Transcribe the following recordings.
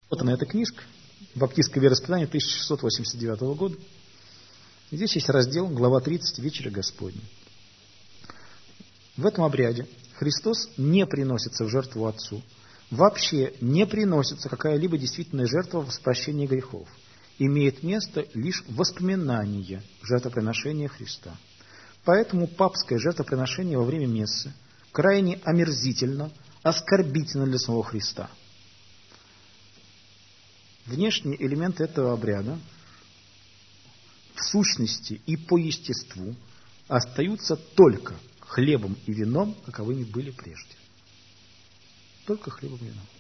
Вот она, эта книжка, «Баптистское вероисповедание» 1689 года. Здесь есть раздел, глава 30, «Вечеря Господня». В этом обряде Христос не приносится в жертву Отцу. Вообще не приносится какая-либо действительная жертва в прощении грехов. Имеет место лишь воспоминание жертвоприношения Христа. Поэтому папское жертвоприношение во время мессы крайне омерзительно, оскорбительно для самого Христа. Внешние элементы этого обряда в сущности и по естеству остаются только хлебом и вином, каковыми были прежде. Только хлебом и вином.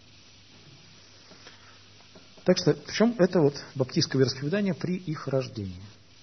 Так что, в чем это вот баптистское вероисповедание при их рождении?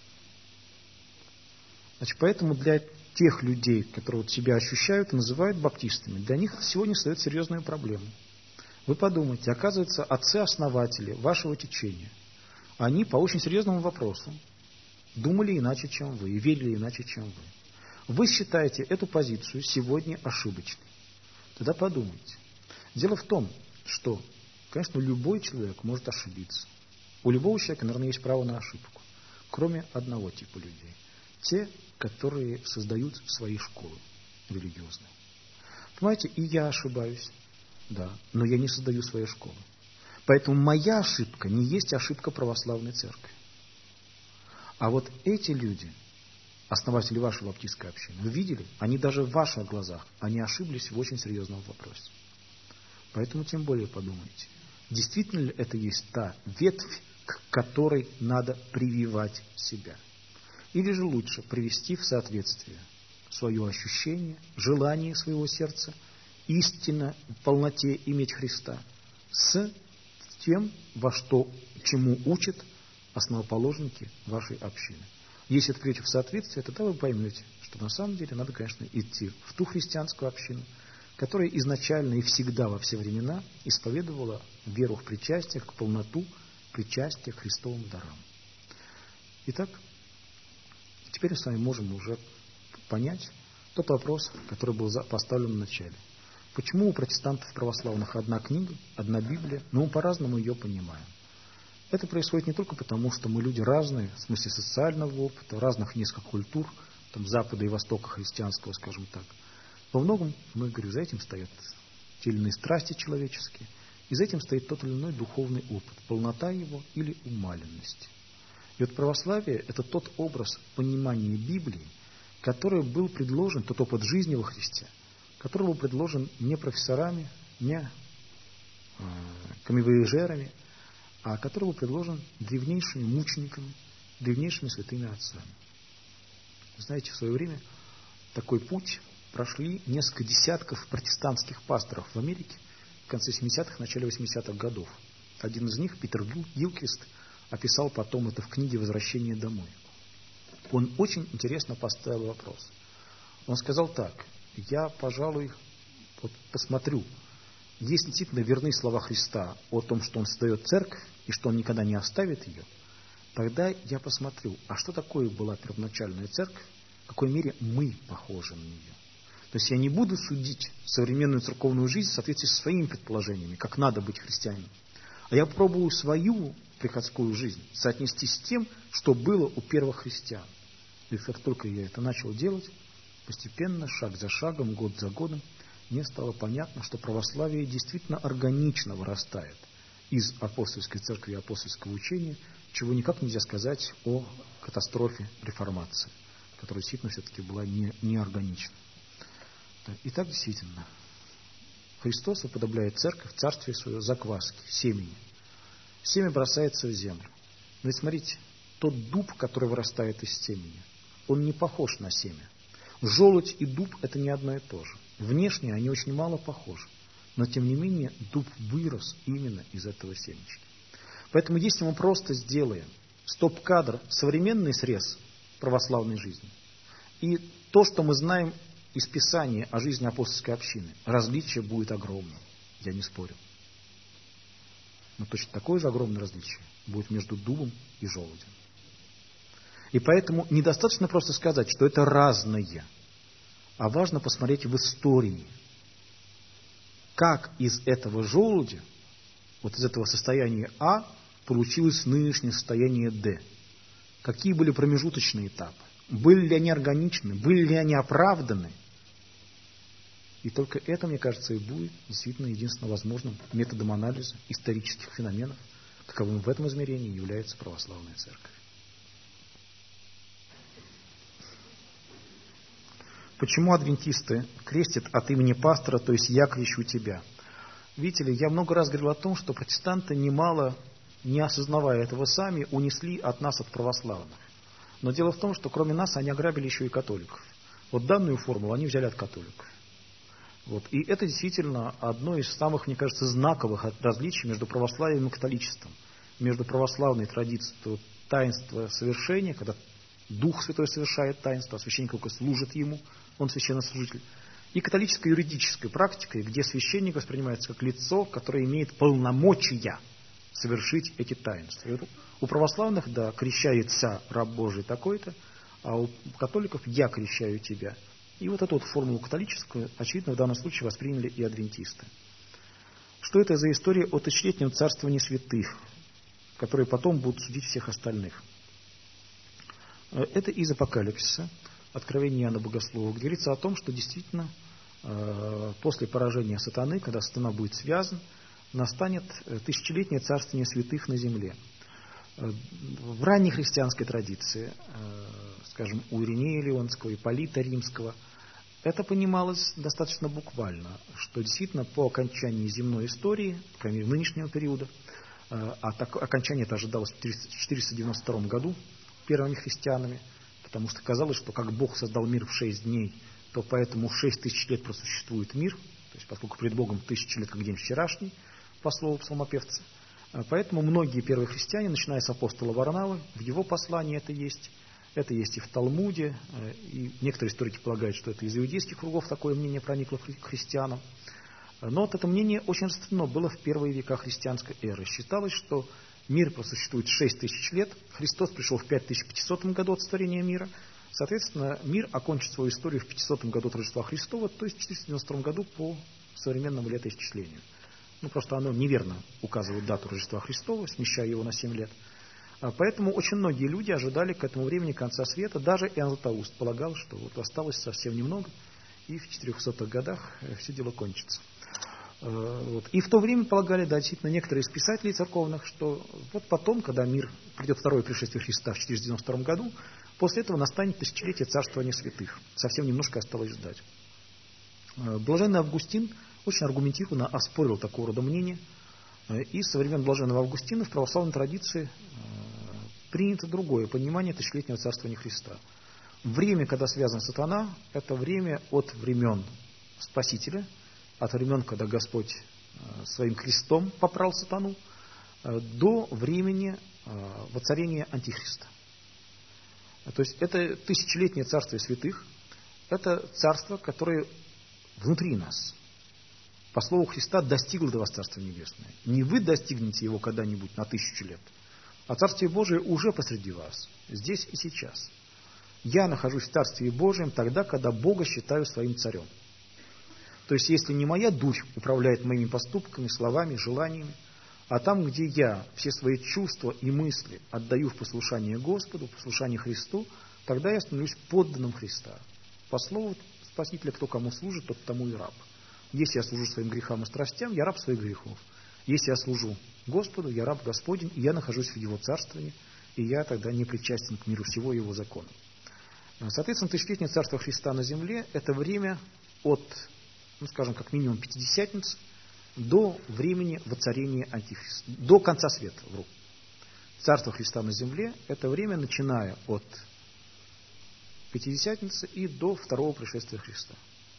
Значит, поэтому для тех людей, которые вот себя ощущают и называют баптистами, для них сегодня встает серьезная проблема. Вы подумайте, оказывается, отцы-основатели вашего течения, они по очень серьезному вопросу думали иначе, чем вы, и верили иначе, чем вы. Вы считаете эту позицию сегодня ошибочной. Тогда подумайте. Дело в том, что, конечно, любой человек может ошибиться. У любого человека, наверное, есть право на ошибку. Кроме одного типа людей. Те, которые создают свои школы религиозные. Понимаете, и я ошибаюсь, да, но я не создаю свои школы. Поэтому моя ошибка не есть ошибка православной церкви. А вот эти люди, основатели вашей баптистской общины, вы видели, они даже в ваших глазах, они ошиблись в очень серьезном вопросе. Поэтому тем более подумайте, действительно ли это есть та ветвь, к которой надо прививать себя. Или же лучше привести в соответствие свое ощущение, желание своего сердца, истинно в полноте иметь Христа, с тем, во что, чему учат основоположники вашей общины. Если это придете в соответствие, тогда вы поймете, что на самом деле надо, конечно, идти в ту христианскую общину, которая изначально и всегда во все времена исповедовала веру в причастие, к полноту причастия к Христовым дарам. Итак, теперь мы с вами можем уже понять тот вопрос, который был поставлен в начале. Почему у протестантов православных одна книга, одна Библия, но мы по-разному ее понимаем? Это происходит не только потому, что мы люди разные, в смысле социального опыта, разных несколько культур, там, Запада и Востока христианского, скажем так. Во многом, мы говорим, за этим стоят те или иные страсти человеческие, и за этим стоит тот или иной духовный опыт, полнота его или умаленность. И вот православие – это тот образ понимания Библии, который был предложен, тот опыт жизни во Христе, который был предложен не профессорами, не камевояжерами, а который был предложен древнейшими мучениками, древнейшими святыми отцами. Вы знаете, в свое время такой путь прошли несколько десятков протестантских пасторов в Америке в конце 70-х, начале 80-х годов. Один из них, Питер Гилкрист, описал потом это в книге «Возвращение домой». Он очень интересно поставил вопрос. Он сказал так: я, пожалуй, вот посмотрю, если действительно верны слова Христа о том, что Он создает церковь и что Он никогда не оставит ее, тогда я посмотрю, а что такое была первоначальная церковь, в какой мере мы похожи на нее. То есть я не буду судить современную церковную жизнь в соответствии со своими предположениями, как надо быть христианином, а я пробую свою приходскую жизнь соотнести с тем, что было у первых христиан. И как только я это начал делать, постепенно, шаг за шагом, год за годом, мне стало понятно, что православие действительно органично вырастает из апостольской церкви и апостольского учения, чего никак нельзя сказать о катастрофе реформации, которая действительно все-таки была неорганична. Итак, действительно, Христос уподобляет церковь, царствие свое, закваски, семени. Семя бросается в землю. Но ведь смотрите, тот дуб, который вырастает из семени, он не похож на семя. Желудь и дуб – это не одно и то же. Внешне они очень мало похожи. Но, тем не менее, дуб вырос именно из этого семечки. Поэтому, если мы просто сделаем стоп-кадр, современный срез православной жизни, и то, что мы знаем из Писания о жизни апостольской общины, различие будет огромным. Я не спорю. Но точно такое же огромное различие будет между дубом и желудем. И поэтому недостаточно просто сказать, что это разное, а важно посмотреть в истории, как из этого желудя Вот из этого состояния А получилось нынешнее состояние Д. Какие были промежуточные этапы? Были ли они органичны? Были ли они оправданы? И только это, мне кажется, и будет действительно единственно возможным методом анализа исторических феноменов, каковым в этом измерении является православная церковь. Почему адвентисты крестят от имени пастора, то есть «я крещу тебя»? Видите ли, я много раз говорил о том, что протестанты немало, не осознавая этого сами, унесли от нас, от православных. Но дело в том, что кроме нас они ограбили еще и католиков. Вот данную формулу они взяли от католиков. Вот. И это действительно одно из самых, мне кажется, знаковых различий между православием и католичеством. Между православной традицией таинства совершения, когда Дух Святой совершает таинство, а священник только служит ему, он священнослужитель, и католической юридической практикой, где священник воспринимается как лицо, которое имеет полномочия совершить эти таинства. И у православных, да, крещается раб Божий такой-то, а у католиков «я крещаю тебя». И вот эту вот формулу католическую, очевидно, в данном случае восприняли и адвентисты. Что это за история о тысячелетнем царствовании святых, которые потом будут судить всех остальных? Это из Апокалипсиса, Откровение Иоанна Богослова, где говорится о том, что действительно после поражения сатаны, когда сатана будет связан, настанет тысячелетнее царствование святых на земле. В ранней христианской традиции, скажем, у Иринея Леонского, Ипполита Римского, это понималось достаточно буквально, что действительно по окончании земной истории, по крайней мере нынешнего периода, окончание это ожидалось в 492 году первыми христианами, потому что казалось, что как Бог создал мир в 6 дней, то поэтому 6000 лет просуществует мир, то есть поскольку пред Богом 1000 лет как день вчерашний, по слову псалмопевца. Поэтому многие первые христиане, начиная с апостола Варнавы, в его послании это есть и в Талмуде, и некоторые историки полагают, что это из иудейских кругов такое мнение проникло к христианам. Но вот это мнение очень распространено было в первые века христианской эры. Считалось, что мир просуществует 6000 лет, Христос пришел в 5500 году от сотворения мира, соответственно, мир окончит свою историю в 500 году от Рождества Христова, то есть в 492 году по современному летоисчислению. Просто оно неверно указывает дату Рождества Христова, смещая его на 7 лет. Поэтому очень многие люди ожидали к этому времени конца света. Даже Иоанн Златоуст полагал, что вот осталось совсем немного, и в 400-х годах все дело кончится. И в то время полагали, да, действительно, некоторые из писателей церковных, что вот потом, когда мир придет второе пришествие Христа в 492 году, после этого настанет тысячелетие царствования святых. Совсем немножко осталось ждать. Блаженный Августин очень аргументированно оспорил такого рода мнение, и со времен блаженного Августина в православной традиции принято другое понимание тысячелетнего царствования Христа. Время, когда связан сатана, это время от времен Спасителя, от времен, когда Господь своим крестом попрал сатану, до времени воцарения Антихриста. То есть это тысячелетнее царствие святых, это царство, которое внутри нас, по слову Христа, достигло до вас Царство Небесное. Не вы достигнете его когда-нибудь на 1000 лет, а Царствие Божие уже посреди вас, здесь и сейчас. Я нахожусь в Царстве Божьем тогда, когда Бога считаю своим царем. То есть, если не моя дурь управляет моими поступками, словами, желаниями, а там, где я все свои чувства и мысли отдаю в послушание Господу, в послушание Христу, тогда я становлюсь подданным Христа. По слову Спасителя, кто кому служит, тот тому и раб. Если я служу своим грехам и страстям, я раб своих грехов. Если я служу Господу, я раб Господень, и я нахожусь в Его царствовании, и я тогда не причастен к миру всего Его закона. Соответственно, тысячелетнее царство Христа на земле – это время от, скажем, как минимум Пятидесятницы до времени воцарения Антихриста, до конца света. Царство Христа на земле – это время, начиная от Пятидесятницы и до второго пришествия Христа.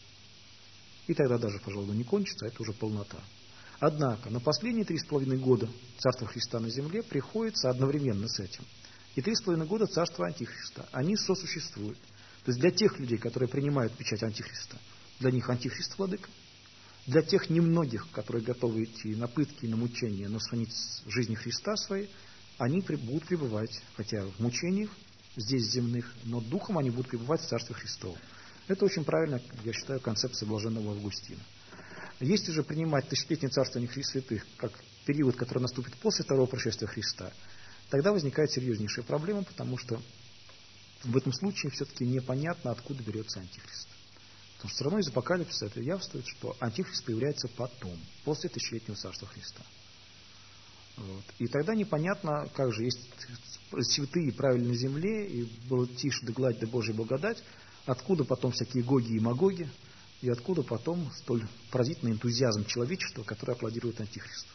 И тогда даже, пожалуй, не кончится, это уже полнота. Однако на последние 3,5 года Царство Христа на земле приходится одновременно с этим. И 3,5 года Царства Антихриста. Они сосуществуют. То есть для тех людей, которые принимают печать Антихриста, для них Антихрист владыка. Для тех немногих, которые готовы идти на пытки и на мучения, но сохранить жизни Христа своей, они будут пребывать, хотя в мучениях, здесь земных, но духом они будут пребывать в Царстве Христовом. Это очень правильно, я считаю, концепция блаженного Августина. Если же принимать тысячелетнее царствование святых как период, который наступит после второго пришествия Христа, тогда возникает серьезнейшая проблема, потому что в этом случае все-таки непонятно, откуда берется Антихрист. Потому что все равно из Апокалипсиса это явствует, что Антихрист появляется потом, после тысячелетнего царства Христа. Вот. И тогда непонятно, как же есть святые правили на земле, и было тише да гладь да Божья благодать, откуда потом всякие Гоги и Магоги, и откуда потом столь поразительный энтузиазм человечества, который аплодирует Антихристу.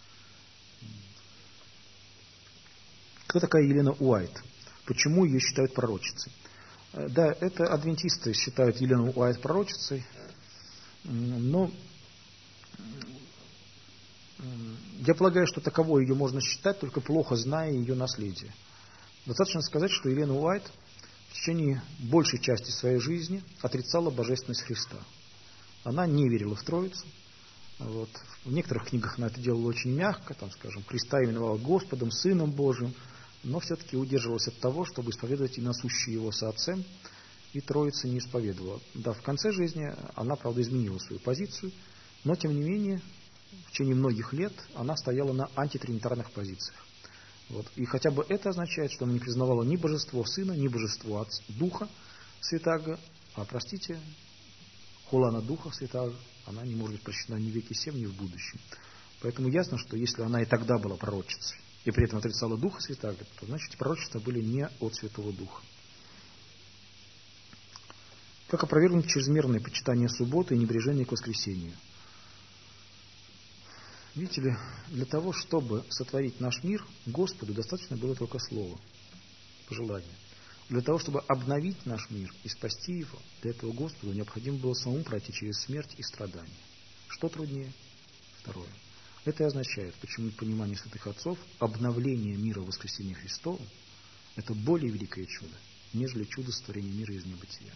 Кто такая Елена Уайт? Почему ее считают пророчицей? Да, это адвентисты считают Елену Уайт пророчицей, но я полагаю, что таковой ее можно считать, только плохо зная ее наследие. Достаточно сказать, что Елена Уайт в течение большей части своей жизни отрицала божественность Христа. Она не верила в Троицу. Вот. В некоторых книгах она это делала очень мягко, там, скажем, Христа именовала Господом, Сыном Божьим, но все-таки удерживалась от того, чтобы исповедовать и насущий его со Отцем, и Троицы не исповедовала. Да, в конце жизни она, правда, изменила свою позицию, но, тем не менее, в течение многих лет она стояла на антитринитарных позициях. Вот. И хотя бы это означает, что она не признавала ни божество Сына, ни божество Духа Святаго, а, простите, Холана Духа Святаго, она не может быть прощена ни в веки сем, ни в будущем. Поэтому ясно, что если она и тогда была пророчицей, и при этом отрицала Духа Святаго, то значит эти пророчества были не от Святого Духа. Как опровергнуть чрезмерное почитание субботы и небрежение к воскресению? Видите ли, для того, чтобы сотворить наш мир, Господу достаточно было только слова, пожелания. Для того, чтобы обновить наш мир и спасти его, для этого Господу необходимо было самому пройти через смерть и страдания. Что труднее? Второе. Это и означает, почему в понимании святых отцов обновление мира в воскресении Христова – это более великое чудо, нежели чудо сотворения мира из небытия.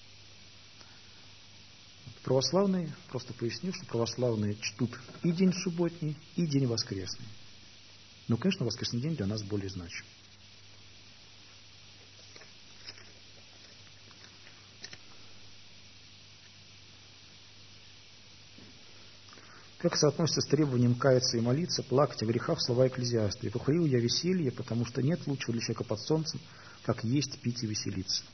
Православные, просто поясню, что православные чтут и день субботний, и день воскресный. Но, конечно, воскресный день для нас более значим. Как соотносится с требованием каяться и молиться, плакать о грехах слова Экклезиаста? «И похвалил я веселье, потому что нет лучшего для человека под солнцем, как есть, пить и веселиться».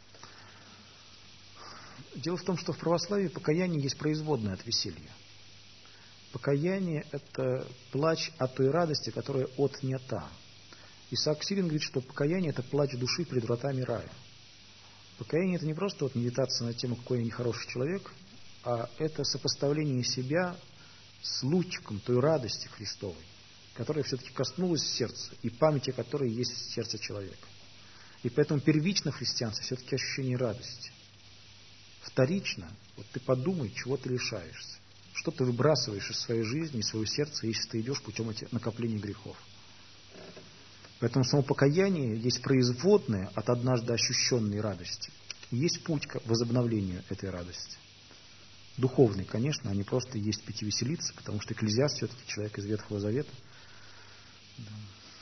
Дело в том, что в православии покаяние есть производное от веселья. Покаяние – это плач от той радости, которая отнята. Исаак Сирин говорит, что покаяние – это плач души пред вратами рая. Покаяние – это не просто вот медитация на тему, какой я нехороший человек, а это сопоставление себя с лучиком той радости Христовой, которая все-таки коснулась сердца, и память о которой есть в сердце человека. И поэтому первично в христианстве все-таки ощущение радости. Вторично, вот ты подумай, чего ты лишаешься, что ты выбрасываешь из своей жизни, из своего сердца, если ты идешь путем накопления грехов. Поэтому само покаяние есть производное от однажды ощущенной радости. И есть путь к возобновлению этой радости. Духовный, конечно, а не просто есть пить и веселиться, потому что Экклезиаст все-таки человек из Ветхого Завета. Да.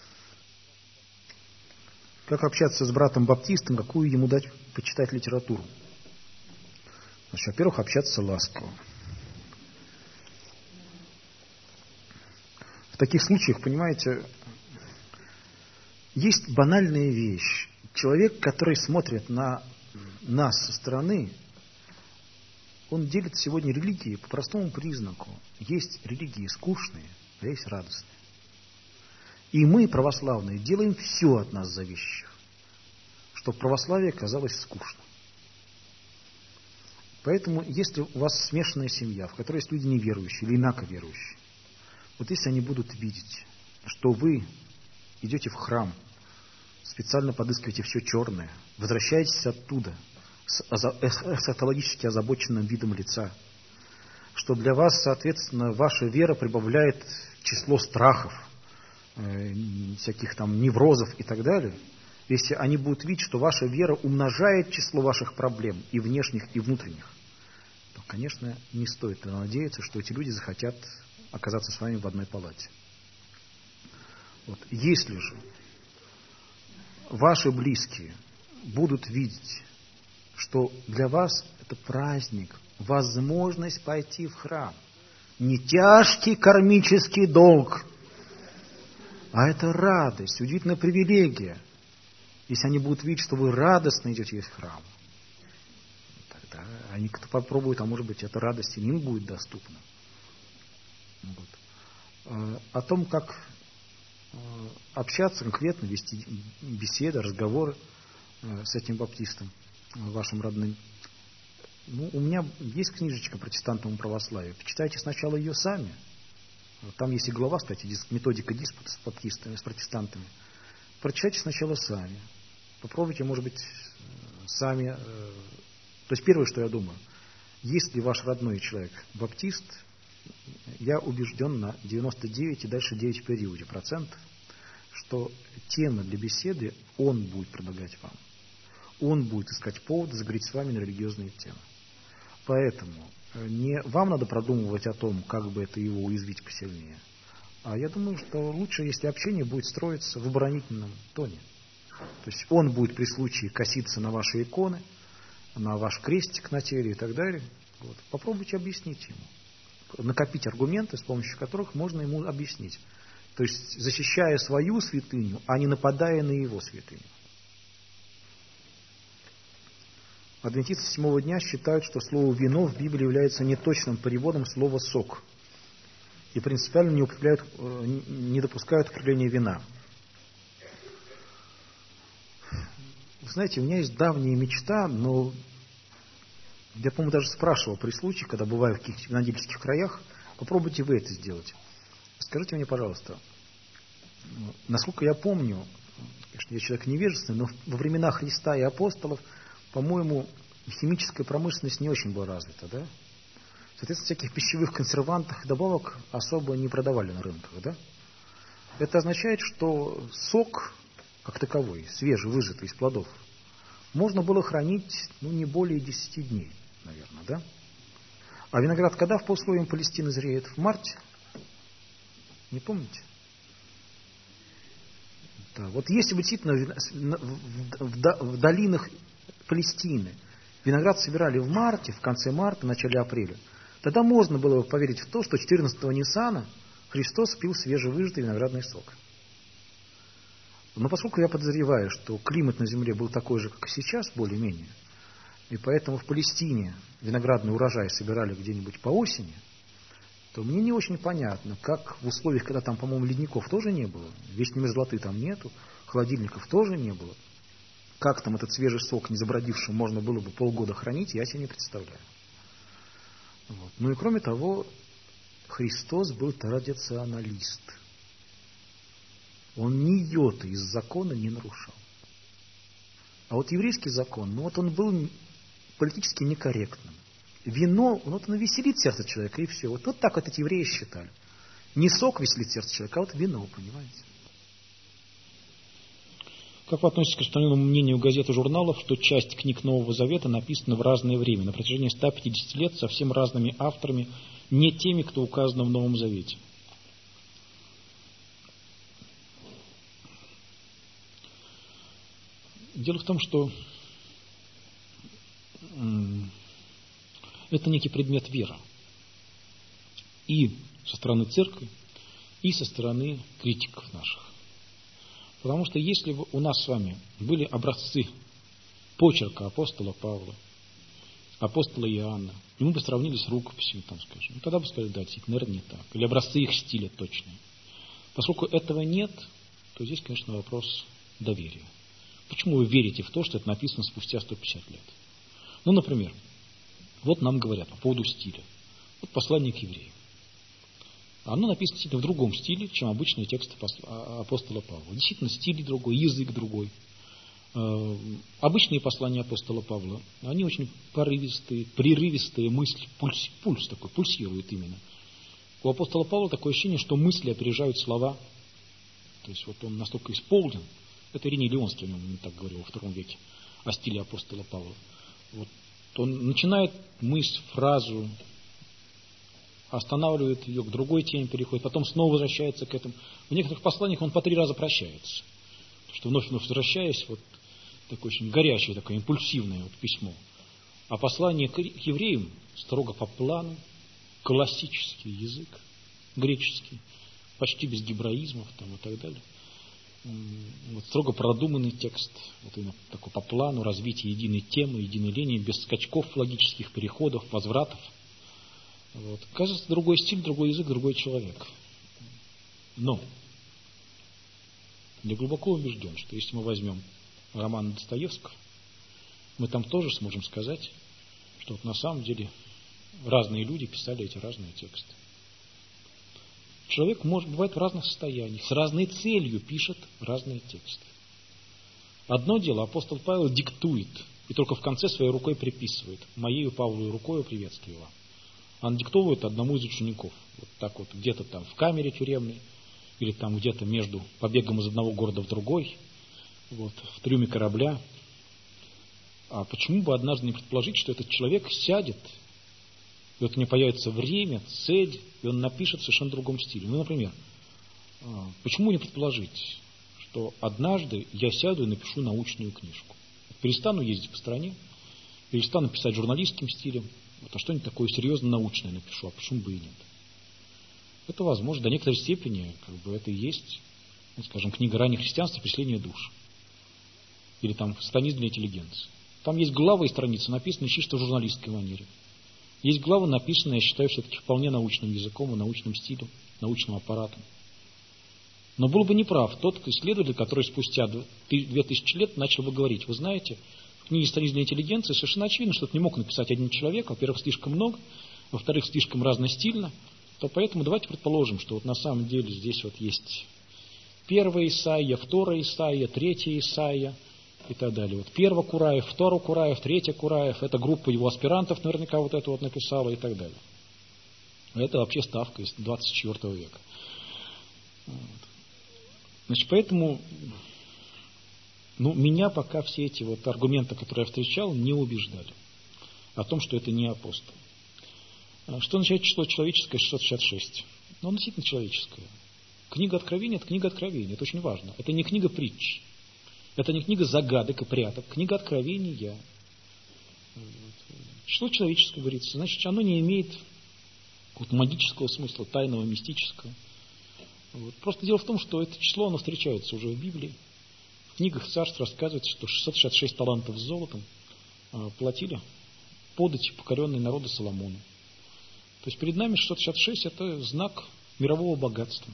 Как общаться с братом Баптистом, какую ему дать почитать литературу? Значит, во-первых, общаться ласково. В таких случаях, понимаете, есть банальная вещь. Человек, который смотрит на нас со стороны, он делит сегодня религии по простому признаку. Есть религии скучные, а есть радостные. И мы, православные, делаем все от нас зависящее, чтобы православие казалось скучным. Поэтому, если у вас смешанная семья, в которой есть люди неверующие или инаковерующие, вот если они будут видеть, что вы идете в храм, специально подыскиваете все черное, возвращаетесь оттуда с эсхатологически озабоченным видом лица, что для вас, соответственно, ваша вера прибавляет число страхов, всяких там неврозов и так далее, если они будут видеть, что ваша вера умножает число ваших проблем и внешних, и внутренних, то, конечно, не стоит надеяться, что эти люди захотят оказаться с вами в одной палате. Вот. Если же ваши близкие будут видеть, что для вас это праздник, возможность пойти в храм, не тяжкий кармический долг, А это радость, удивительная привилегия. Если они будут видеть, что вы радостно идете из храма, тогда они кто попробует, а может быть, эта радость им будет доступна. Вот. О том, как общаться конкретно, вести беседы, разговоры с этим баптистом, вашим родным. У меня есть книжечка «Протестантному православию». Почитайте сначала ее сами. Там есть и глава, кстати, методика диспута с баптистами, с протестантами. Прочитайте сначала сами. Попробуйте, может быть, сами. То есть первое, что я думаю, если ваш родной человек баптист, я убежден на 99 и дальше 9 в периоде процентов, что темы для беседы он будет предлагать вам. Он будет искать повод заговорить с вами на религиозные темы. Поэтому не вам надо продумывать о том, как бы это его уязвить посильнее. А я думаю, что лучше, если общение будет строиться в оборонительном тоне. То есть он будет при случае коситься на ваши иконы, на ваш крестик на теле и так далее. Вот. Попробуйте объяснить ему. Накопить аргументы, с помощью которых можно ему объяснить. То есть защищая свою святыню, а не нападая на его святыню. Адвентисты седьмого дня считают, что слово «вино» в Библии является неточным переводом слова «сок». И принципиально не допускают употребления вина. Вы знаете, у меня есть давняя мечта, но я, по-моему, даже спрашивал при случае, когда бываю в каких-то винодельских краях, попробуйте вы это сделать. Скажите мне, пожалуйста, насколько я помню, конечно, я человек невежественный, но во времена Христа и апостолов, по-моему, химическая промышленность не очень была развита, да? Соответственно, всяких пищевых консервантов и добавок особо не продавали на рынках, да? Это означает, что сок, как таковой, свежий, выжатый из плодов, можно было хранить, не более 10 дней, наверное, да? А виноград когда в по условиям Палестины зреет? В марте? Не помните? Да. Вот если бы действительно в долинах Палестины виноград собирали в марте, в конце марта, в начале апреля, тогда можно было бы поверить в то, что 14-го Ниссана Христос пил свежевыжатый виноградный сок. Но поскольку я подозреваю, что климат на земле был такой же, как и сейчас, более-менее, и поэтому в Палестине виноградный урожай собирали где-нибудь по осени, то мне не очень понятно, как в условиях, когда там, по-моему, ледников тоже не было, вечной мерзлоты там нету, холодильников тоже не было, как там этот свежий сок, не забродивший, можно было бы полгода хранить, я себе не представляю. Вот. Ну и кроме того, Христос был традиционалист. Он ни йоты из закона не нарушал. А вот еврейский закон, он был политически некорректным. Вино, оно веселит сердце человека, и все. Вот так вот эти евреи считали. Не сок веселит сердце человека, а вот вино, понимаете? Как вы относитесь к распространенному мнению газет и журналов, что часть книг Нового Завета написана в разное время, на протяжении 150 лет, совсем разными авторами, не теми, кто указано в Новом Завете? Дело в том, что это некий предмет веры. И со стороны церкви, и со стороны критиков наших. Потому что если бы у нас с вами были образцы почерка апостола Павла, апостола Иоанна, и мы бы сравнили с рукописями, скажем, тогда бы сказали, да, действительно, наверное, не так. Или образцы их стиля точные. Поскольку этого нет, то здесь, конечно, вопрос доверия. Почему вы верите в то, что это написано спустя 150 лет? Например, вот нам говорят по поводу стиля. Вот послание к евреям. Оно написано действительно в другом стиле, чем обычные тексты апостола Павла. Действительно, стиль другой, язык другой. Обычные послания апостола Павла, они очень порывистые, прерывистые, мысли, пульс такой, пульсирует именно. У апостола Павла такое ощущение, что мысли опережают слова. То есть вот он настолько исполнен. Это Ириней Леонский о нем так говорил во II веке, о стиле апостола Павла. Вот он начинает мысль, фразу, останавливает ее, к другой теме переходит, потом снова возвращается к этому. В некоторых посланиях он по 3 раза прощается. Потому что вновь возвращаясь, вот такое очень горячее, такое импульсивное письмо. А послание к евреям строго по плану, классический язык, греческий, почти без гебраизмов там, и так далее. Вот строго продуманный текст, вот именно такой по плану развития единой темы, единой линии, без скачков логических переходов, возвратов. Вот. Кажется, другой стиль, другой язык, другой человек. Но я глубоко убежден, что если мы возьмем роман Достоевского, мы там тоже сможем сказать, что вот на самом деле разные люди писали эти разные тексты. Человек бывает в разных состояниях, с разной целью пишет разные тексты. Одно дело, апостол Павел диктует, и только в конце своей рукой приписывает. Моею Павловой рукой приветствую вам. Он диктовывает одному из учеников. Вот так вот, где-то там в камере тюремной, или там где-то между побегом из одного города в другой, вот, в трюме корабля. А почему бы однажды не предположить, что этот человек сядет, и вот у него появится время, цель, и он напишет в совершенно другом стиле. Ну, например, почему не предположить, что однажды я сяду и напишу научную книжку? Перестану ездить по стране, перестану писать журналистским стилем, вот, а что-нибудь такое серьезно научное напишу, а почему бы и нет? Это возможно, до некоторой степени, это и есть, ну, скажем, книга раннего христианства «Преследование душ». Или там «Сатанизм для интеллигенции». Там есть главы и страницы, написанные чисто в журналистской манере. Есть главы, написанные, я считаю, все-таки вполне научным языком и научным стилем, научным аппаратом. Но был бы неправ тот исследователь, который спустя 2000 лет начал бы говорить: вы знаете, в книге «Сатанизм для интеллигенции» совершенно очевидно, что это не мог написать один человек, во-первых, слишком много, во-вторых, слишком разностильно, то поэтому давайте предположим, что вот на самом деле здесь вот есть первая Исаия, вторая Исаия, третья Исаия и так далее. Вот первый Кураев, второй Кураев, третий Кураев, эта группа его аспирантов наверняка вот это вот написала и так далее. Это вообще ставка из 24 века. Значит, поэтому меня пока все эти вот аргументы, которые я встречал, не убеждали о том, что это не апостол. Что означает число человеческое 666? Оно действительно человеческое. Книга Откровения – это книга Откровения, это очень важно. Это не книга притч, это не книга загадок и пряток, книга Откровения. Число человеческое, говорится, значит, оно не имеет магического смысла, тайного, мистического. Вот. Просто дело в том, что это число, оно встречается уже в Библии. В книгах царств рассказывается, что 666 талантов с золотом платили подати покоренные народы Соломону. То есть перед нами 666 – это знак мирового богатства,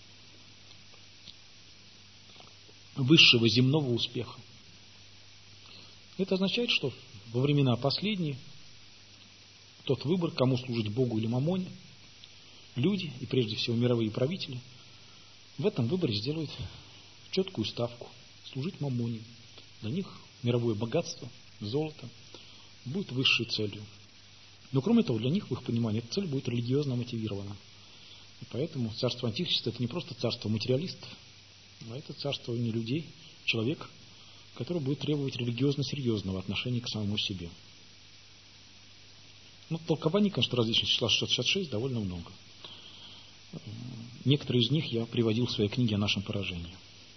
высшего земного успеха. Это означает, что во времена последние тот выбор, кому служить Богу или Мамоне, люди, и прежде всего мировые правители, в этом выборе сделают четкую ставку – служить Мамоне. Для них мировое богатство, золото будет высшей целью. Но кроме того, для них, в их понимании, эта цель будет религиозно мотивирована. И поэтому царство Антихриста – это не просто царство материалистов, а это царство не людей, человек, который будет требовать религиозно-серьезного отношения к самому себе. Толкований, конечно, различных числа 666 довольно много. Некоторые из них я приводил в своей книге о нашем поражении.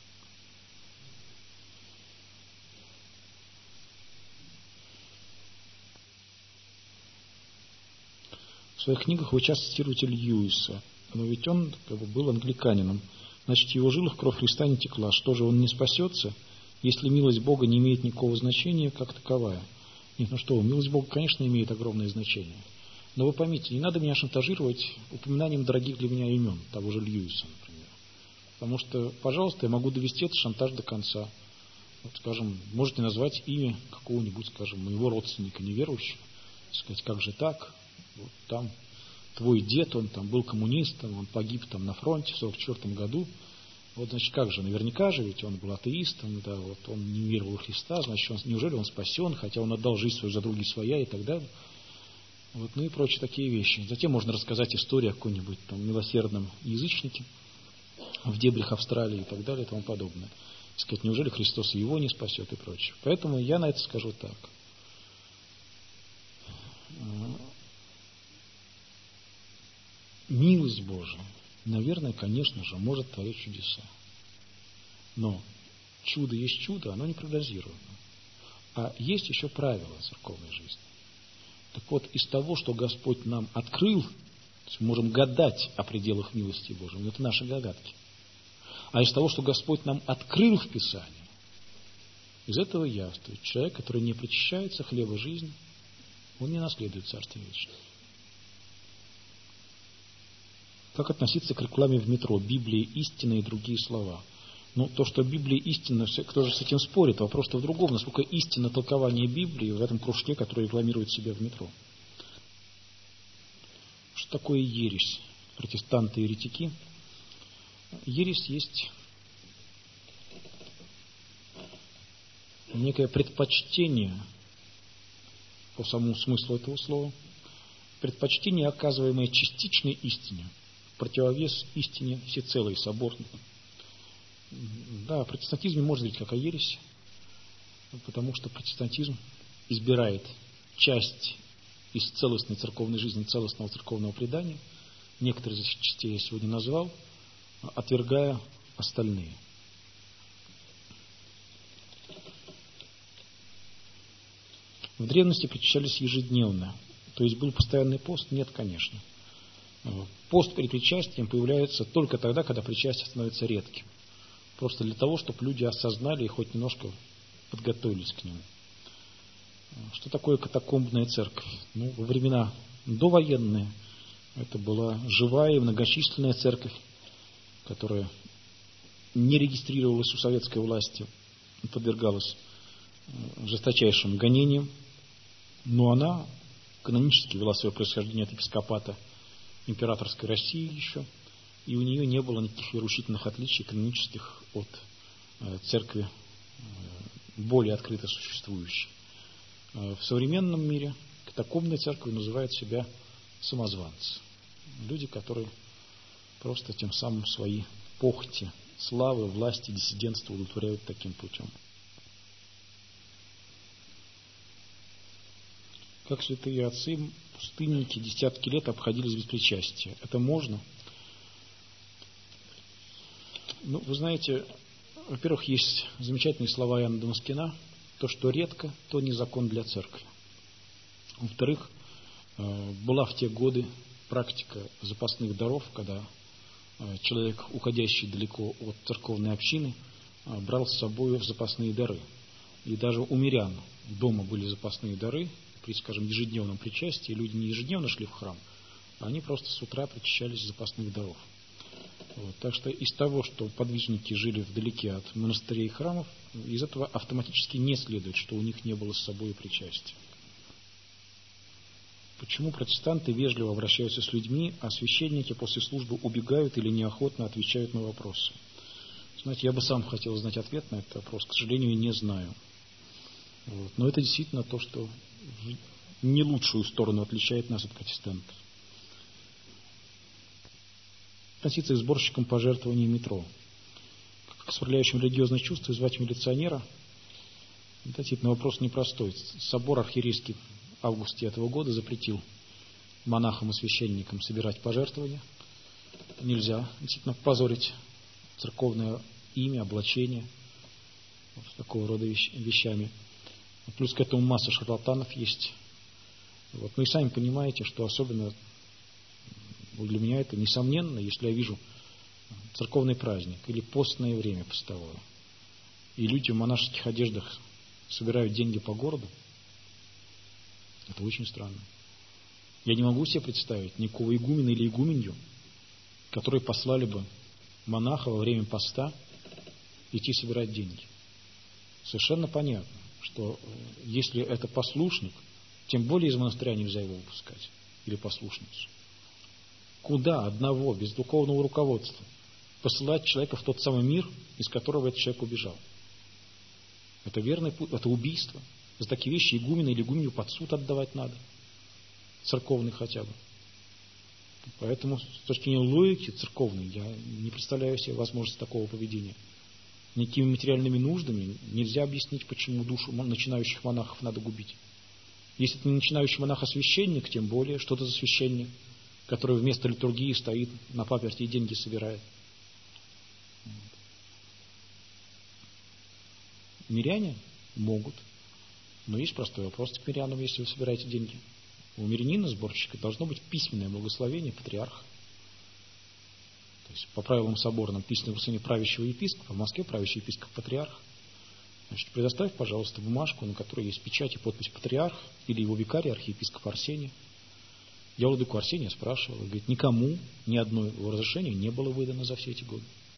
В своих книгах вы часто цитируете Льюиса, но ведь он был англиканином. Значит, в его жилах кровь Христа не текла. Что же, он не спасется, если милость Бога не имеет никакого значения как таковая? Нет, милость Бога, конечно, имеет огромное значение. Но вы поймите, не надо меня шантажировать упоминанием дорогих для меня имен, того же Льюиса, например. Потому что, пожалуйста, я могу довести этот шантаж до конца. Вот, скажем, можете назвать имя какого-нибудь, скажем, моего родственника неверующего, сказать, как же так? Вот там твой дед, он там был коммунистом, он погиб там на фронте в 1944 году. Вот, значит, как же, наверняка же, ведь он был атеистом, да, вот он не верил в Христа, значит, неужели он спасен, хотя он отдал жизнь свою за други своя и так далее. Вот, и прочие такие вещи. Затем можно рассказать историю о каком-нибудь там милосердном язычнике в дебрях Австралии и так далее и тому подобное. И сказать, неужели Христос его не спасет и прочее. Поэтому я на это скажу так. Милость Божия, наверное, конечно же, может творить чудеса. Но чудо есть чудо, оно не прогнозируемо. А есть еще правила церковной жизни. Так вот, из того, что Господь нам открыл Мы можем гадать о пределах милости Божьей, но это наши догадки. А из того, что Господь нам открыл в Писании, из этого явствует, человек, который не причащается хлеба жизни, он не наследует Царствие Вечное. Как относиться к рекламе в метро? Библия истина и другие слова. Ну, то, что Библия истина, кто же с этим спорит? Вопрос-то в другом. Насколько истинно толкование Библии в этом кружке, который рекламирует себя в метро. Что такое ересь? Протестанты и еретики. Ересь есть некое предпочтение, по самому смыслу этого слова, предпочтение, оказываемое частичной истине, в противовес истине всецелой, соборной. Да, о протестантизме можно говорить как о ереси, потому что протестантизм избирает часть из целостной церковной жизни, целостного церковного предания, некоторые из этих частей я сегодня назвал, отвергая остальные. В древности причащались ежедневно, то есть был постоянный пост? Нет, конечно. Пост перед причастием появляется только тогда, когда причастие становится редким. Просто для того, чтобы люди осознали и хоть немножко подготовились к нему. Что такое катакомбная церковь? Ну, во времена довоенные это была живая и многочисленная церковь, которая не регистрировалась у советской власти, подвергалась жесточайшим гонениям, но она канонически вела свое происхождение от епископата императорской России еще, и у нее не было никаких вероучительных отличий канонических от церкви более открыто существующей. В современном мире катакомбной церковью называют себя самозванцы. Люди, которые просто тем самым свои похоти, славы, власти, диссидентства удовлетворяют таким путем. Как святые отцы, пустынники десятки лет обходились без причастия. Это можно? Ну, вы знаете, во-первых, есть замечательные слова Иоанна Дамаскина: то, что редко, то не закон для церкви. Во-вторых, была в те годы практика запасных даров, когда человек, уходящий далеко от церковной общины, брал с собой запасные дары. И даже у мирян дома были запасные дары. При, скажем, ежедневном причастии люди не ежедневно шли в храм, а они просто с утра причащались запасных даров. Вот. Так что из того, что подвижники жили вдалеке от монастырей и храмов, из этого автоматически не следует, что у них не было с собой причастия. Почему протестанты вежливо обращаются с людьми, а священники после службы убегают или неохотно отвечают на вопросы? Знаете, я бы сам хотел знать ответ на этот вопрос, к сожалению, не знаю. Вот. Но это действительно то, что в не лучшую сторону отличает нас от протестантов. Относиться к сборщикам пожертвований метро. Как к оскорбляющим религиозное чувство звать милиционера? Это действительно вопрос непростой. Собор архиерейский в августе этого года запретил монахам и священникам собирать пожертвования. Нельзя действительно позорить церковное имя, облачение такого рода вещами. Плюс к этому масса шарлатанов есть. Вот. Ну и сами понимаете, что особенно для меня это несомненно, если я вижу церковный праздник или постное время постовое, и люди в монашеских одеждах собирают деньги по городу. Это очень странно. Я не могу себе представить никакого игумена или игуменью, которые послали бы монаха во время поста идти собирать деньги. Совершенно понятно, что если это послушник, тем более из монастыря нельзя его выпускать, или послушницу. Куда одного, без духовного руководства, посылать человека в тот самый мир, из которого этот человек убежал? Это верный путь, это убийство. За такие вещи игумена или игуменью под суд отдавать надо. Церковный хотя бы. Поэтому с точки зрения логики церковной я не представляю себе возможности такого поведения. Никакими материальными нуждами нельзя объяснить, почему душу начинающих монахов надо губить. Если это не начинающий монах, а священник, тем более, что это за священник, который вместо литургии стоит на паперти и деньги собирает. Миряне могут, но есть простой вопрос к мирянам, если вы собираете деньги. У мирянина, сборщика, должно быть письменное благословение патриарха. То есть по правилам соборным письменное благословение правящего епископа, в Москве правящий епископ патриарх. Значит, предоставь, пожалуйста, бумажку, на которой есть печать и подпись патриарх или его викарий, архиепископ Арсений. Я владыку Арсения спрашивал, и говорит, никому ни одно его разрешение не было выдано за все эти годы.